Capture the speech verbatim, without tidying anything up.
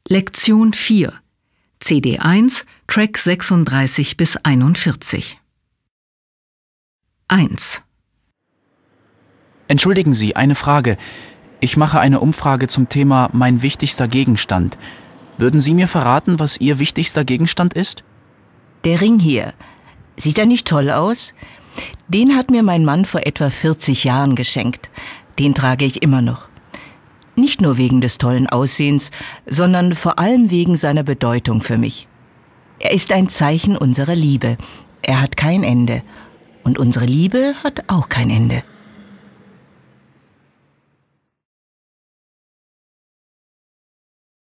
Lektion vier, C D eins, Track sechsunddreißig bis einundvierzig. eins. Entschuldigen Sie, eine Frage. Ich mache eine Umfrage zum Thema mein wichtigster Gegenstand. Würden Sie mir verraten, was Ihr wichtigster Gegenstand ist? Der Ring hier. Sieht er nicht toll aus? Den hat mir mein Mann vor etwa vierzig Jahren geschenkt. Den trage ich immer noch. Nicht nur wegen des tollen Aussehens, sondern vor allem wegen seiner Bedeutung für mich. Er ist ein Zeichen unserer Liebe. Er hat kein Ende. Und unsere Liebe hat auch kein Ende.